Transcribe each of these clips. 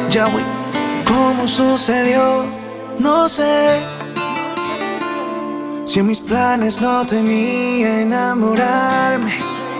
Ya voy. ¿Cómo sucedió? No sé. Si en mis planes no tenía enamorarme.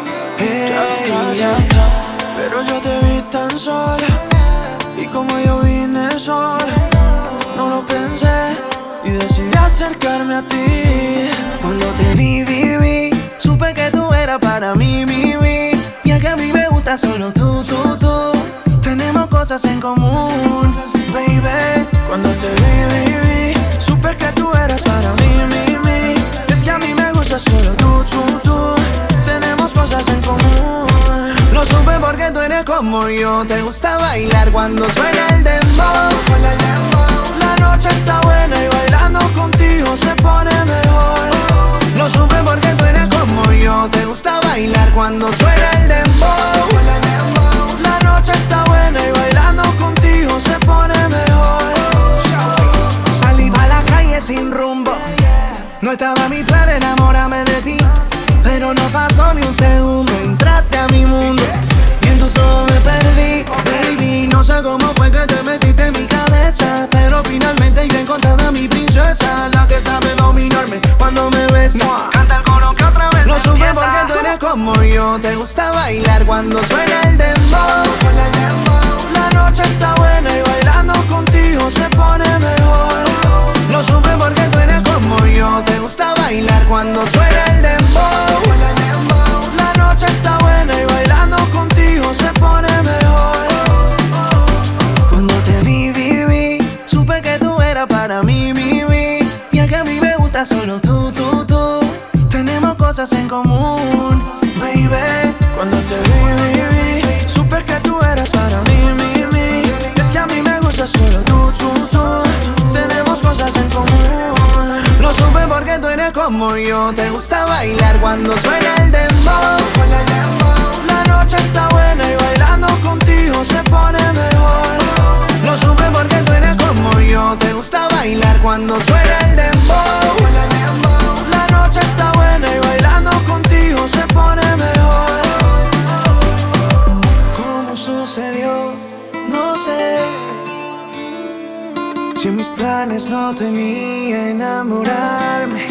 Pero yo te vi tan sola, y como yo vine sola, no lo pensé y decidí acercarme a ti. Cuando te vi, supe que tú eras para mí, y es que a mí me gusta solo tú. Tenemos cosas en común, baby. Cuando te vi, supe que tú eras para mí, y es que a mí me gusta solo tú. Tenemos cosas en común. Lo supe porque tú eres como yo. Te gusta bailar cuando suena el dembow. La noche está buena y bailando contigo se pone mejor. Lo supe porque tú eres como yo. Te gusta bailar cuando suena el dembow. La noche está buena y bailando contigo se pone mejor. Salí pa' la calle sin rumbo. No estaba mi plan enamorarme de ti, pero no pasó ni un segundo. Entraste a mi mundo y en tus ojos me perdí, baby. No sé cómo fue que te metiste en mi cabeza, pero finalmente yo he encontrado a mi princesa, la que sabe dominarme cuando me besa. Canta el coro que otra vez. Lo supe porque tú eres como yo. Te gusta bailar cuando suena el dembow. La noche está buena y bailando contigo se pone mejor. Lo supe porque tú eres como yo. Te gusta bailar cuando suena el dembow. La noche está buena y bailando contigo se pone mejor. Cuando te vi, supe que tú eras para mí, y es que a mí me gusta solo tú. Tenemos cosas en común, baby. Cuando te vi, supe que tú eras para mí, y es que a mí me gusta solo tú. Tenemos cosas en común. Lo supe porque tú eres como yo. Te gusta bailar cuando suena el dembow. La noche está buena y bailando contigo se pone mejor. Lo supe porque tú eres como yo. Te gusta bailar cuando suena el dembow. La noche está buena y bailando contigo se pone mejor. ¿Cómo sucedió? No sé. Si en mis planes no tenía enamorarme.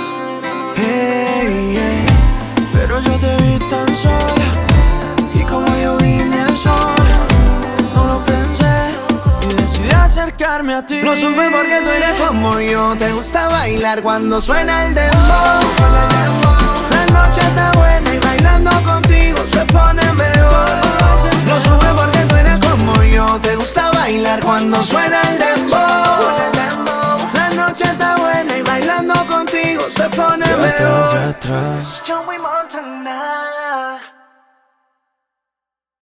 Pero yo te vi tan sola, y como yo vine sola, no lo pensé y decidí acercarme a ti. Lo supe porque tú eres como yo. Te gusta bailar cuando suena el dembow. La noche está buena y bailando contigo se pone mejor. Lo supe porque tú eres como yo. Te gusta bailar cuando suena el dembow. La noche está buena y bailando contigo se pone mejor. Atrás. Joey Montana.